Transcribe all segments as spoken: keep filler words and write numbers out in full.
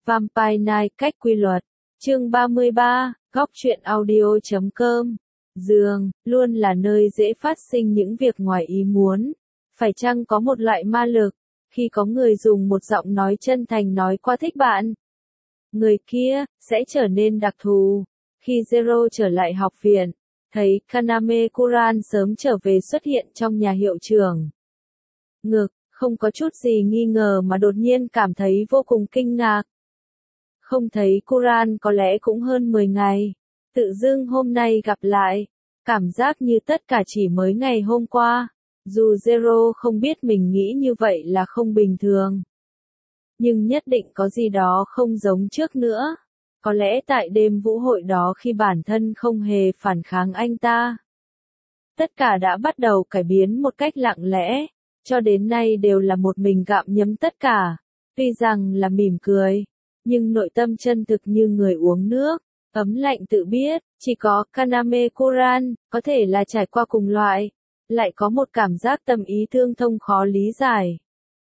Vampire Night cách quy luật. Chương ba mươi ba, góc truyện audio chấm com. Giường, luôn là nơi dễ phát sinh những việc ngoài ý muốn. Phải chăng có một loại ma lực, khi có người dùng một giọng nói chân thành nói qua thích bạn, người kia sẽ trở nên đặc thù. Khi Zero trở lại học viện, thấy Kaname Kuran sớm trở về xuất hiện trong nhà hiệu trưởng. Ngực, không có chút gì nghi ngờ mà đột nhiên cảm thấy vô cùng kinh ngạc. Không thấy Kuran có lẽ cũng hơn mười ngày. Tự dưng hôm nay gặp lại, cảm giác như tất cả chỉ mới ngày hôm qua. Dù Zero không biết mình nghĩ như vậy là không bình thường, nhưng nhất định có gì đó không giống trước nữa. Có lẽ tại đêm vũ hội đó khi bản thân không hề phản kháng anh ta, tất cả đã bắt đầu cải biến một cách lặng lẽ, cho đến nay đều là một mình gặm nhấm tất cả. Tuy rằng là mỉm cười, nhưng nội tâm chân thực như người uống nước, ấm lạnh tự biết. Chỉ có Kaname Kuran có thể là trải qua cùng loại, lại có một cảm giác tâm ý tương thông khó lý giải.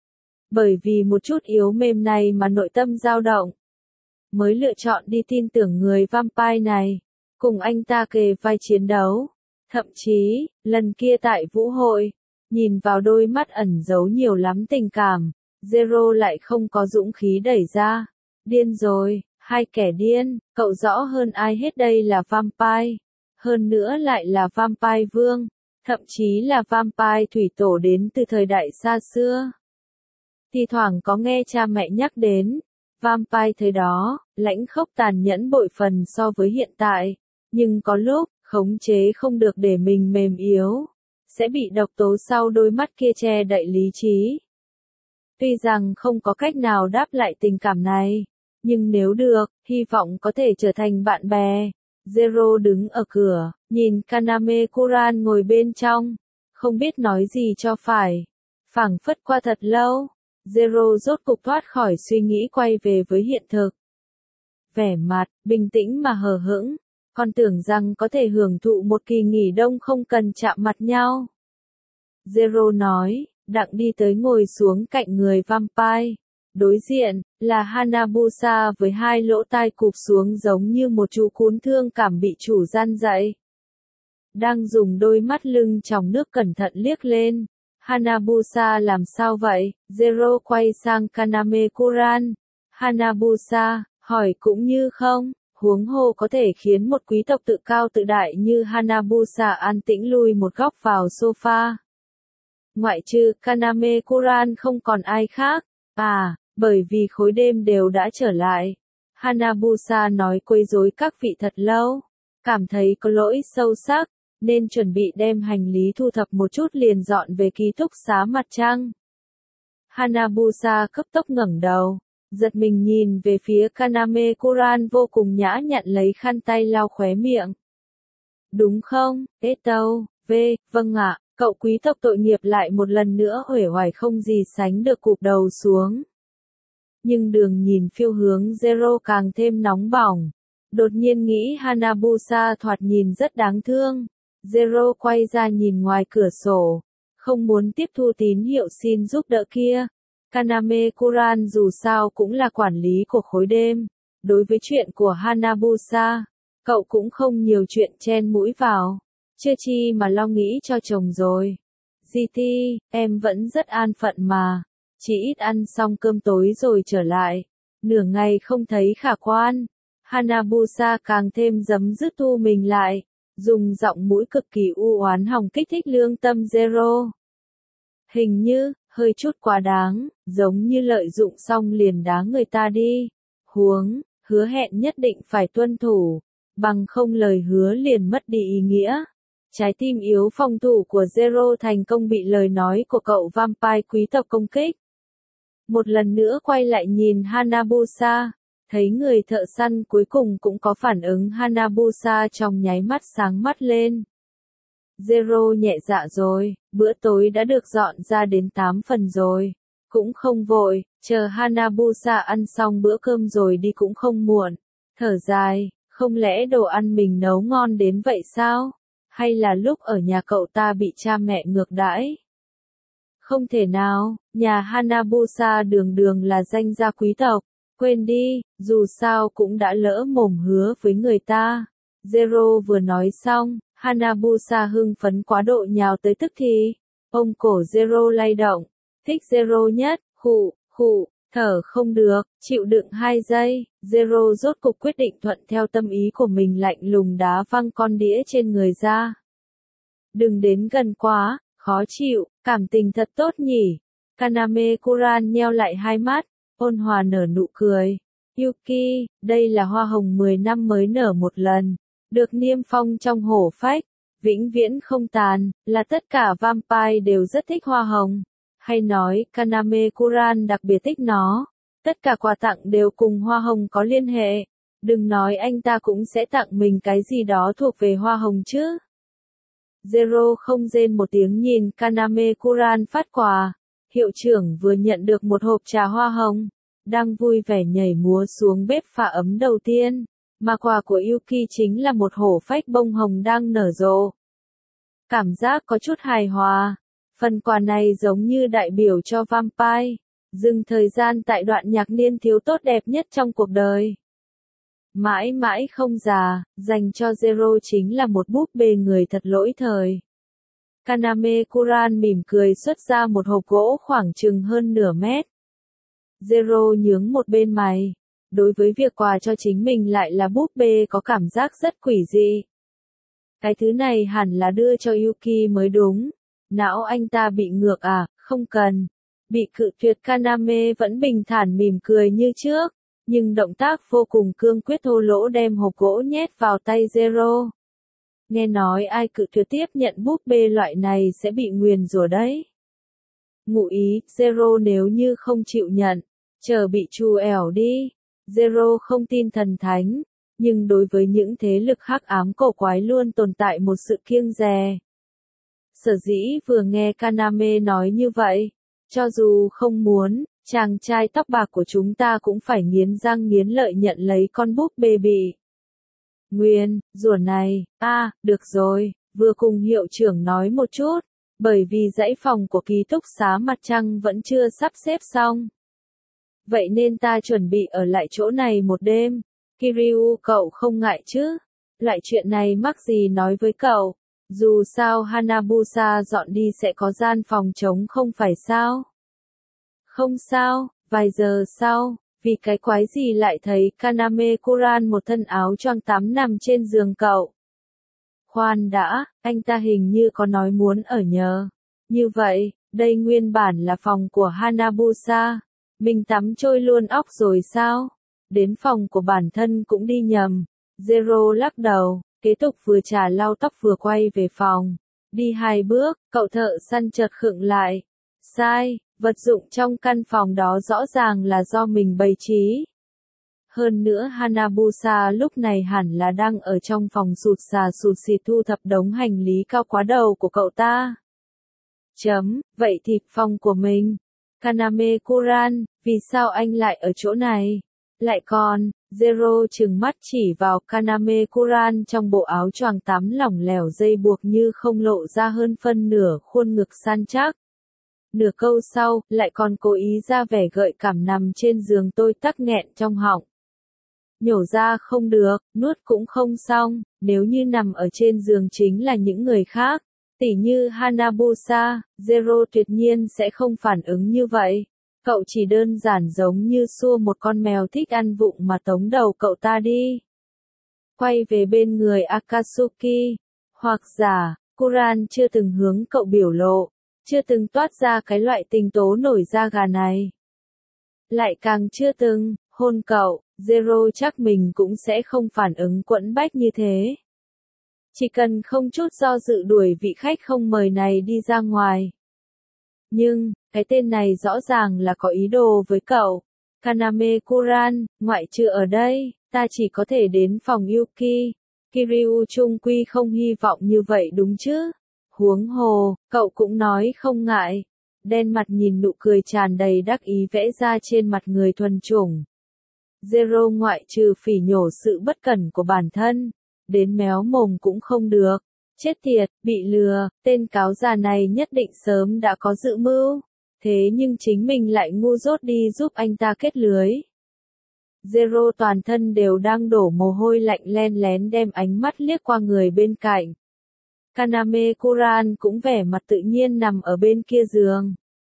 Bởi vì một chút yếu mềm này mà nội tâm dao động, mới lựa chọn đi tin tưởng người vampire này, cùng anh ta kề vai chiến đấu. Thậm chí, lần kia tại vũ hội, nhìn vào đôi mắt ẩn giấu nhiều lắm tình cảm, Zero lại không có dũng khí đẩy ra. Điên rồi, hai kẻ điên, cậu rõ hơn ai hết đây là vampire. Hơn nữa lại là vampire vương, thậm chí là vampire thủy tổ đến từ thời đại xa xưa. Thì thoảng có nghe cha mẹ nhắc đến, vampire thời đó, lãnh khốc tàn nhẫn bội phần so với hiện tại, nhưng có lúc, khống chế không được để mình mềm yếu, sẽ bị độc tố sau đôi mắt kia che đậy lý trí. Tuy rằng không có cách nào đáp lại tình cảm này, nhưng nếu được, hy vọng có thể trở thành bạn bè. Zero đứng ở cửa, nhìn Kaname Kuran ngồi bên trong, không biết nói gì cho phải. Phảng phất qua thật lâu, Zero rốt cục thoát khỏi suy nghĩ quay về với hiện thực. Vẻ mặt, bình tĩnh mà hờ hững, còn tưởng rằng có thể hưởng thụ một kỳ nghỉ đông không cần chạm mặt nhau. Zero nói, đặng đi tới ngồi xuống cạnh người vampire. Đối diện, là Hanabusa với hai lỗ tai cụp xuống giống như một chú cún thương cảm bị chủ gian dạy. Đang dùng đôi mắt lưng tròng nước cẩn thận liếc lên. Hanabusa làm sao vậy? Zero quay sang Kaname Kuran. Hanabusa, hỏi cũng như không, huống hồ có thể khiến một quý tộc tự cao tự đại như Hanabusa an tĩnh lui một góc vào sofa. Ngoại trừ Kaname Kuran không còn ai khác. À, bởi vì khối đêm đều đã trở lại. Hanabusa nói quấy rối các vị thật lâu, cảm thấy có lỗi sâu sắc, nên chuẩn bị đem hành lý thu thập một chút liền dọn về ký túc xá mặt trăng. Hanabusa cấp tốc ngẩng đầu, giật mình nhìn về phía Kaname Kuran vô cùng nhã nhặn lấy khăn tay lau khóe miệng. Đúng không, Eto, V, vâng ạ, cậu quý tộc tội nghiệp lại một lần nữa uể oải không gì sánh được cụp đầu xuống. Nhưng đường nhìn phiêu hướng Zero càng thêm nóng bỏng. Đột nhiên nghĩ Hanabusa thoạt nhìn rất đáng thương. Zero quay ra nhìn ngoài cửa sổ, không muốn tiếp thu tín hiệu xin giúp đỡ kia. Kaname Kuran dù sao cũng là quản lý của khối đêm. Đối với chuyện của Hanabusa, cậu cũng không nhiều chuyện chen mũi vào. Chưa chi mà lo nghĩ cho chồng rồi. giê tê, em vẫn rất an phận mà. Chỉ ít ăn xong cơm tối rồi trở lại. Nửa ngày không thấy khả quan. Hanabusa càng thêm giấm dứt thu mình lại, dùng giọng mũi cực kỳ u oán hòng kích thích lương tâm Zero. Hình như, hơi chút quá đáng, giống như lợi dụng xong liền đá người ta đi. Huống, hứa hẹn nhất định phải tuân thủ, bằng không lời hứa liền mất đi ý nghĩa. Trái tim yếu phòng thủ của Zero thành công bị lời nói của cậu vampire quý tộc công kích. Một lần nữa quay lại nhìn Hanabusa, thấy người thợ săn cuối cùng cũng có phản ứng. Hanabusa trong nháy mắt sáng mắt lên. Zero nhẹ dạ rồi, bữa tối đã được dọn ra đến tám phần rồi. Cũng không vội, chờ Hanabusa ăn xong bữa cơm rồi đi cũng không muộn. Thở dài, không lẽ đồ ăn mình nấu ngon đến vậy sao? Hay là lúc ở nhà cậu ta bị cha mẹ ngược đãi? Không thể nào, nhà Hanabusa đường đường là danh gia quý tộc, Quên đi, dù sao cũng đã lỡ mồm hứa với người ta. Zero vừa nói xong, Hanabusa hưng phấn quá độ nhào tới tức thì. Ông cổ Zero lay động. Thích Zero nhất, khụ, khụ, thở không được, chịu đựng hai giây. Zero rốt cục quyết định thuận theo tâm ý của mình, lạnh lùng đá văng con đĩa trên người ra. Đừng đến gần quá, khó chịu, cảm tình thật tốt nhỉ. Kaname Kuran nheo lại hai mắt, ôn hòa nở nụ cười. Yuki, đây là hoa hồng mười năm mới nở một lần, được niêm phong trong hổ phách, vĩnh viễn không tàn, là tất cả vampire đều rất thích hoa hồng. Hay nói, Kaname Kuran đặc biệt thích nó. Tất cả quà tặng đều cùng hoa hồng có liên hệ. Đừng nói anh ta cũng sẽ tặng mình cái gì đó thuộc về hoa hồng chứ. Zero không rên một tiếng nhìn Kaname Kuran phát quà. Hiệu trưởng vừa nhận được một hộp trà hoa hồng, đang vui vẻ nhảy múa xuống bếp pha ấm đầu tiên, mà quà của Yuki chính là một hổ phách bông hồng đang nở rộ. Cảm giác có chút hài hòa, phần quà này giống như đại biểu cho vampire, dừng thời gian tại đoạn nhạc niên thiếu tốt đẹp nhất trong cuộc đời. Mãi mãi không già, dành cho Zero chính là một búp bê người thật lỗi thời. Kaname Kuran mỉm cười xuất ra một hộp gỗ khoảng chừng hơn nửa mét. Zero nhướng một bên mày. Đối với việc quà cho chính mình lại là búp bê có cảm giác rất quỷ dị. Cái thứ này hẳn là đưa cho Yuki mới đúng. Não anh ta bị ngược à, không cần. Bị cự tuyệt Kaname vẫn bình thản mỉm cười như trước, nhưng động tác vô cùng cương quyết thô lỗ đem hộp gỗ nhét vào tay Zero. Nghe nói ai cự tuyệt tiếp nhận búp bê loại này sẽ bị nguyền rủa đấy. Ngụ ý, Zero nếu như không chịu nhận, chờ bị trù ẻo đi. Zero không tin thần thánh, nhưng đối với những thế lực hắc ám cổ quái luôn tồn tại một sự kiêng dè. Sở dĩ vừa nghe Kaname nói như vậy, cho dù không muốn, chàng trai tóc bạc của chúng ta cũng phải nghiến răng nghiến lợi nhận lấy con búp bê bị nguyền rủa này. A, à, được rồi, vừa cùng hiệu trưởng nói một chút, bởi vì dãy phòng của ký túc xá mặt trăng vẫn chưa sắp xếp xong. Vậy nên ta chuẩn bị ở lại chỗ này một đêm. Kiryu, cậu không ngại chứ? Loại chuyện này mắc gì nói với cậu? Dù sao Hanabusa dọn đi sẽ có gian phòng trống không phải sao? Không sao, vài giờ sau, vì cái quái gì lại thấy Kaname Kuran một thân áo choàng tắm nằm trên giường cậu. Khoan đã, anh ta hình như có nói muốn ở nhờ. Như vậy, đây nguyên bản là phòng của Hanabusa. Mình tắm trôi luôn óc rồi sao? Đến phòng của bản thân cũng đi nhầm. Zero lắc đầu, kế tục vừa trà lau tóc vừa quay về phòng. Đi hai bước, cậu thợ săn chợt khựng lại. Sai, vật dụng trong căn phòng đó rõ ràng là do mình bày trí. Hơn nữa Hanabusa lúc này hẳn là đang ở trong phòng sụt sà sụt xịt thu thập đống hành lý cao quá đầu của cậu ta. Chấm, vậy thì phòng của mình. Kaname Kuran, vì sao anh lại ở chỗ này? Lại còn, Zero trừng mắt chỉ vào Kaname Kuran trong bộ áo choàng tắm lỏng lẻo dây buộc như không lộ ra hơn phân nửa khuôn ngực săn chắc. Nửa câu sau, lại còn cố ý ra vẻ gợi cảm nằm trên giường tôi tắc nghẹn trong họng. Nhổ ra không được, nuốt cũng không xong, nếu như nằm ở trên giường chính là những người khác. Tỉ như Hanabusa, Zero tuyệt nhiên sẽ không phản ứng như vậy. Cậu chỉ đơn giản giống như xua một con mèo thích ăn vụng mà tống đầu cậu ta đi. Quay về bên người Akatsuki. Hoặc giả, Kuran chưa từng hướng cậu biểu lộ, chưa từng toát ra cái loại tình tố nổi da gà này. Lại càng chưa từng, hôn cậu, Zero chắc mình cũng sẽ không phản ứng quẫn bách như thế. Chỉ cần không chút do dự đuổi vị khách không mời này đi ra ngoài. Nhưng, cái tên này rõ ràng là có ý đồ với cậu. Kaname Kuran, ngoại trừ ở đây, ta chỉ có thể đến phòng Yuki. Kiryu chung quy không hy vọng như vậy đúng chứ? Huống hồ, cậu cũng nói không ngại. Đen mặt nhìn nụ cười tràn đầy đắc ý vẽ ra trên mặt người thuần chủng. Zero ngoại trừ phỉ nhổ sự bất cẩn của bản thân, đến méo mồm cũng không được. Chết tiệt, bị lừa, tên cáo già này nhất định sớm đã có dự mưu. Thế nhưng chính mình lại ngu dốt đi giúp anh ta kết lưới. Zero toàn thân đều đang đổ mồ hôi lạnh len lén đem ánh mắt liếc qua người bên cạnh. Kaname Kuran cũng vẻ mặt tự nhiên nằm ở bên kia giường.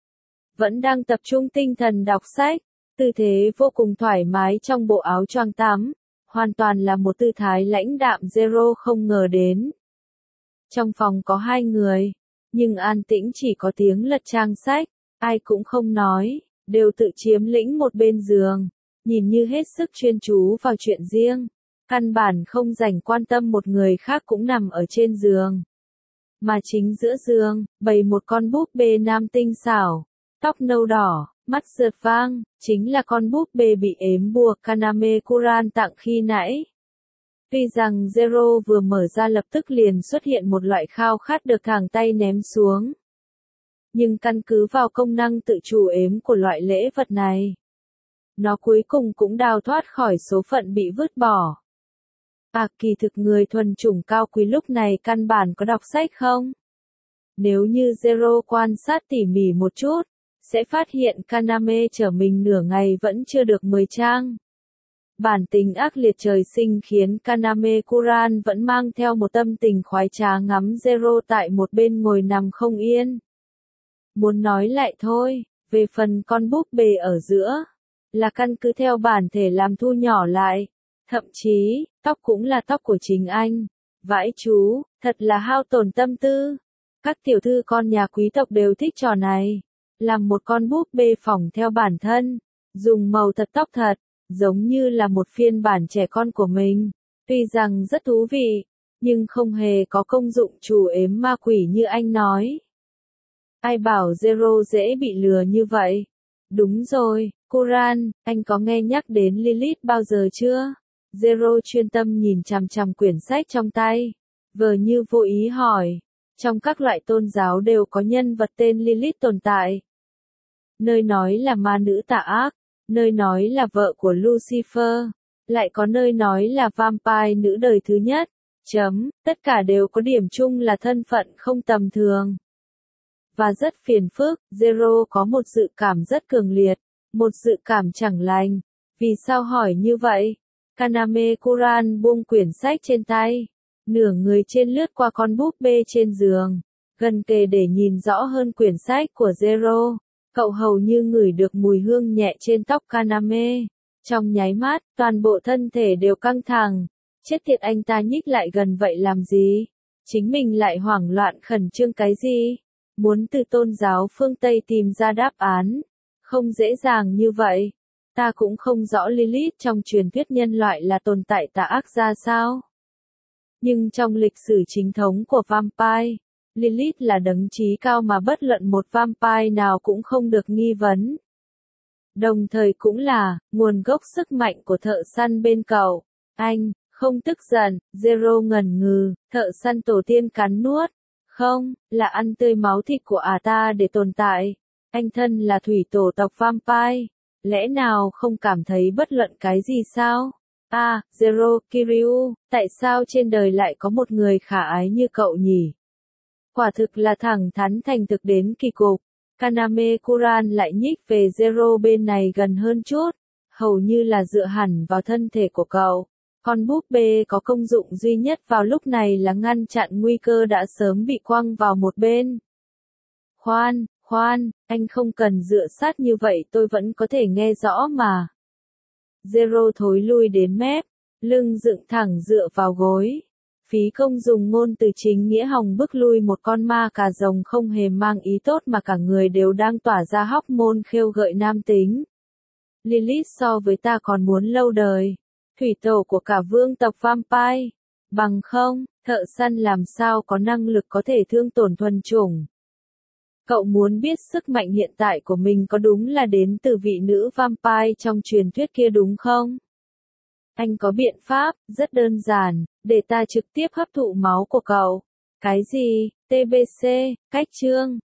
Vẫn đang tập trung tinh thần đọc sách, tư thế vô cùng thoải mái trong bộ áo choàng tắm, hoàn toàn là một tư thái lãnh đạm Zero không ngờ đến. Trong phòng có hai người, nhưng an tĩnh chỉ có tiếng lật trang sách, ai cũng không nói, đều tự chiếm lĩnh một bên giường, nhìn như hết sức chuyên chú vào chuyện riêng, căn bản không dành quan tâm một người khác cũng nằm ở trên giường. Mà chính giữa giường, bày một con búp bê nam tinh xảo, tóc nâu đỏ, mắt rượt vang, chính là con búp bê bị ếm buộc Kaname Kuran tặng khi nãy. Tuy rằng Zero vừa mở ra lập tức liền xuất hiện một loại khao khát được thẳng tay ném xuống. Nhưng căn cứ vào công năng tự chủ ếm của loại lễ vật này, nó cuối cùng cũng đào thoát khỏi số phận bị vứt bỏ. À, kỳ thực người thuần chủng cao quý lúc này căn bản có đọc sách không? Nếu như Zero quan sát tỉ mỉ một chút, sẽ phát hiện Kaname chở mình nửa ngày vẫn chưa được mười trang. Bản tính ác liệt trời sinh khiến Kaname Kuran vẫn mang theo một tâm tình khoái trá ngắm Zero tại một bên ngồi nằm không yên. Muốn nói lại thôi, về phần con búp bê ở giữa, là căn cứ theo bản thể làm thu nhỏ lại. Thậm chí, tóc cũng là tóc của chính anh. Vãi chú, thật là hao tổn tâm tư. Các tiểu thư con nhà quý tộc đều thích trò này. Làm một con búp bê phỏng theo bản thân, dùng màu thật tóc thật, giống như là một phiên bản trẻ con của mình. Tuy rằng rất thú vị, nhưng không hề có công dụng chủ ếm ma quỷ như anh nói. Ai bảo Zero dễ bị lừa như vậy? Đúng rồi, Kuran, anh có nghe nhắc đến Lilith bao giờ chưa? Zero chuyên tâm nhìn chằm chằm quyển sách trong tay, vờ như vô ý hỏi. Trong các loại tôn giáo đều có nhân vật tên Lilith tồn tại. Nơi nói là ma nữ tà ác, nơi nói là vợ của Lucifer, lại có nơi nói là vampire nữ đời thứ nhất. Chấm, tất cả đều có điểm chung là thân phận không tầm thường. Và rất phiền phức, Zero có một dự cảm rất cường liệt, một dự cảm chẳng lành. Vì sao hỏi như vậy? Kaname Kuran buông quyển sách trên tay, nửa người trên lướt qua con búp bê trên giường, gần kề để nhìn rõ hơn quyển sách của Zero. Cậu hầu như ngửi được mùi hương nhẹ trên tóc Kaname. Trong nháy mắt, toàn bộ thân thể đều căng thẳng. Chết tiệt, anh ta nhích lại gần vậy làm gì? Chính mình lại hoảng loạn khẩn trương cái gì? Muốn từ tôn giáo phương Tây tìm ra đáp án. Không dễ dàng như vậy. Ta cũng không rõ Lilith trong truyền thuyết nhân loại là tồn tại tà ác ra sao. Nhưng trong lịch sử chính thống của vampire, Lilith là đấng trí cao mà bất luận một vampire nào cũng không được nghi vấn. Đồng thời cũng là nguồn gốc sức mạnh của thợ săn bên cậu. Anh, không tức giận, Zero ngần ngừ, thợ săn tổ tiên cắn nuốt. Không, là ăn tươi máu thịt của ả ta để tồn tại. Anh thân là thủy tổ tộc vampire. Lẽ nào không cảm thấy bất luận cái gì sao? À, Zero, Kiryu, tại sao trên đời lại có một người khả ái như cậu nhỉ? Quả thực là thẳng thắn thành thực đến kỳ cục. Kaname Kuran lại nhích về Zero bên này gần hơn chút, hầu như là dựa hẳn vào thân thể của cậu. Con búp bê có công dụng duy nhất vào lúc này là ngăn chặn nguy cơ đã sớm bị quăng vào một bên. Khoan, khoan, anh không cần dựa sát như vậy, tôi vẫn có thể nghe rõ mà. Zero thối lui đến mép, lưng dựng thẳng dựa vào gối. Phí công dùng ngôn từ chính nghĩa hòng bức lui một con ma cà rồng không hề mang ý tốt mà cả người đều đang tỏa ra hormone khêu gợi nam tính. Lilith so với ta còn muốn lâu đời. Thủy tổ của cả vương tộc vampire. Bằng không, thợ săn làm sao có năng lực có thể thương tổn thuần chủng. Cậu muốn biết sức mạnh hiện tại của mình có đúng là đến từ vị nữ vampire trong truyền thuyết kia đúng không? Anh có biện pháp, rất đơn giản, để ta trực tiếp hấp thụ máu của cậu. Cái gì? tê bê xê, cách chương.